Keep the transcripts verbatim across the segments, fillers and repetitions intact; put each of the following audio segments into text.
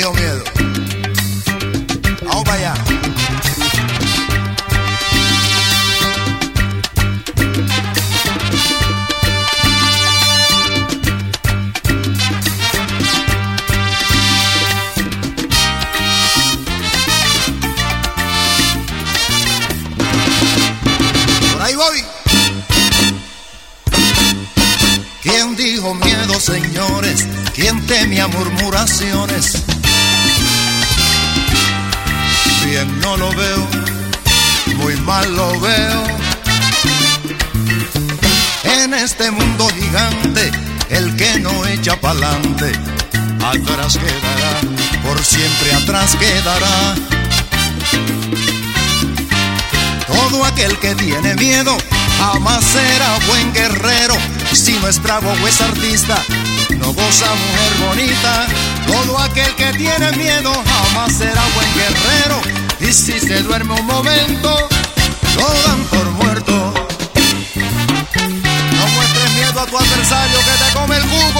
dijo miedo? Vamos para allá. Por ahí voy. ¿Quién dijo miedo, señores? ¿Quién temía murmuraciones? Bien no lo veo, muy mal lo veo. En este mundo gigante, el que no echa pa'lante, atrás quedará, por siempre atrás quedará. Todo aquel que tiene miedo jamás será buen guerrero. Si no es bravo o es artista, no goza mujer bonita. Todo aquel que tiene miedo jamás será buen guerrero. Y si se duerme un momento, lo dan por muerto. No muestres miedo a tu adversario que te come el jugo.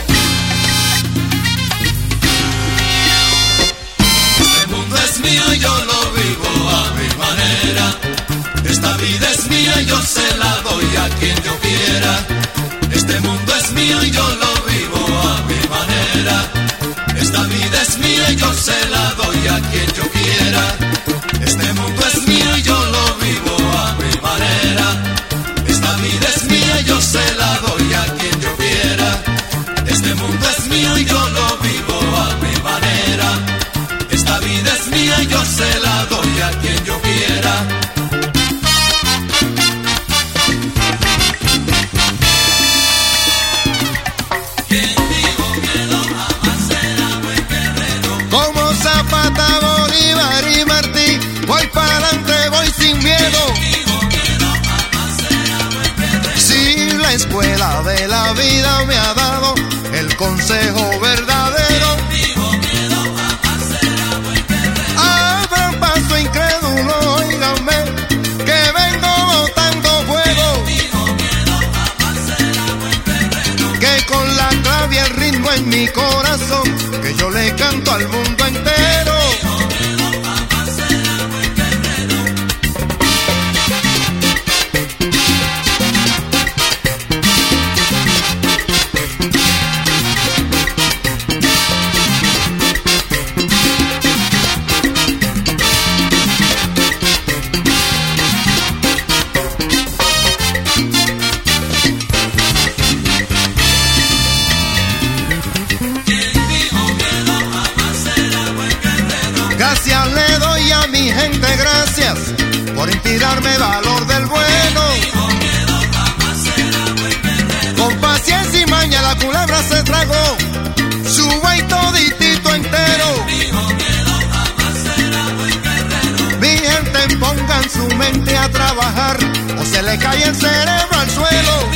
Este mundo es mío y yo lo vivo a mi manera. Esta vida es mía y yo se la doy a quien yo quiera. Este mundo es mío y yo lo vivo a mi manera. Esta vida es mía y yo se la doy a quien yo quiera. Este mundo es mío y yo lo vivo a mi manera. Esta vida es mía y yo se la doy a quien yo quiera. Este mundo es mío y yo lo vivo a mi manera. Esta vida es mía y yo se la doy a quien yo quiera. Voy para adelante, voy sin miedo. Si la escuela de la vida me ha dado el consejo verdadero, abran paso incrédulo, óiganme, que vengo botando fuego. Que con la clave y el ritmo en mi corazón, que yo le canto al mundo entero. Gracias le doy a mi gente, gracias por inspirarme valor del bueno. Con paciencia y maña la culebra se tragó su buey toditito entero. Mi gente, pongan su mente a trabajar o se le cae el cerebro al suelo.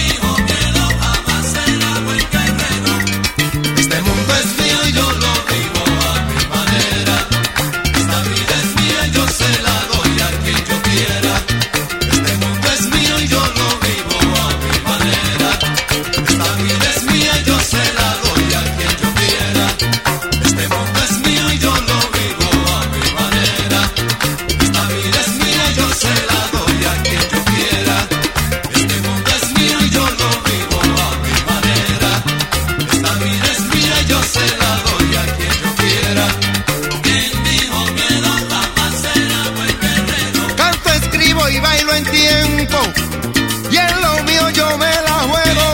Este mundo es mío y yo lo vivo a mi manera. Esta vida es mía y yo se la doy a quien yo quiera. Este mundo es mío y yo lo vivo a mi manera. Esta vida es mía y yo se la doy a quien yo quiera. Este mundo es mío y yo lo vivo a mi manera. Esta vida es mía y yo se la doy a quien yo quiera. Este mundo es mío y yo lo vivo a mi manera. Esta vida es mía y yo se la doy a quien yo quiera. Quien dijo miedo jamás será buen guerrero. Canto, escribo y bailo en tiempo, y en lo mío yo me la juego.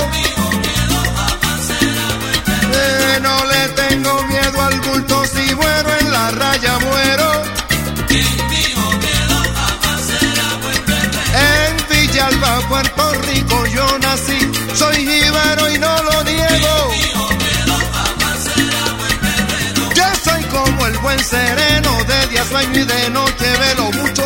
Eh, no le tengo miedo al bulto, si muero en la raya muero. En Villalba, Puerto Rico yo nací, soy jíbaro y no lo niego. Yo soy como el buen sereno, de día sueño y de noche velo mucho.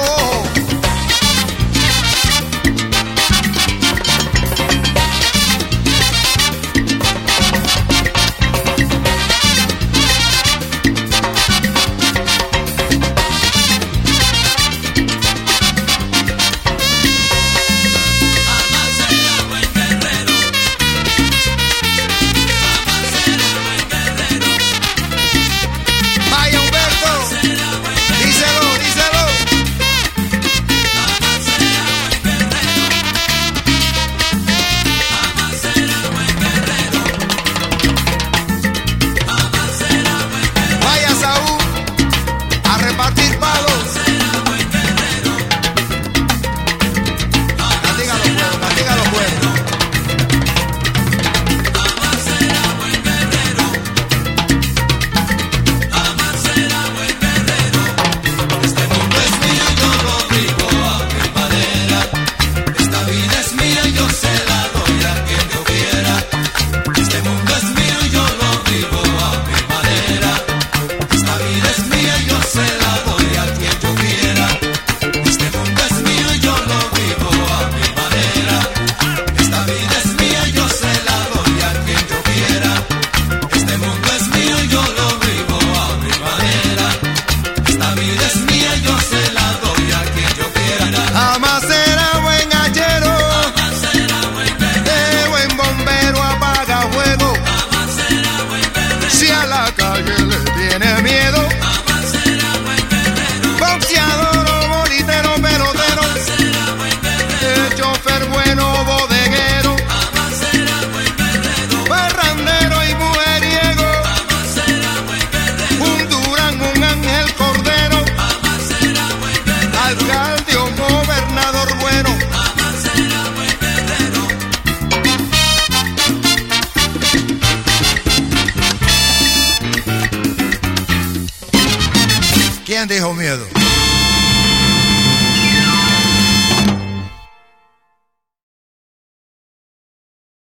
¿Quién dijo miedo?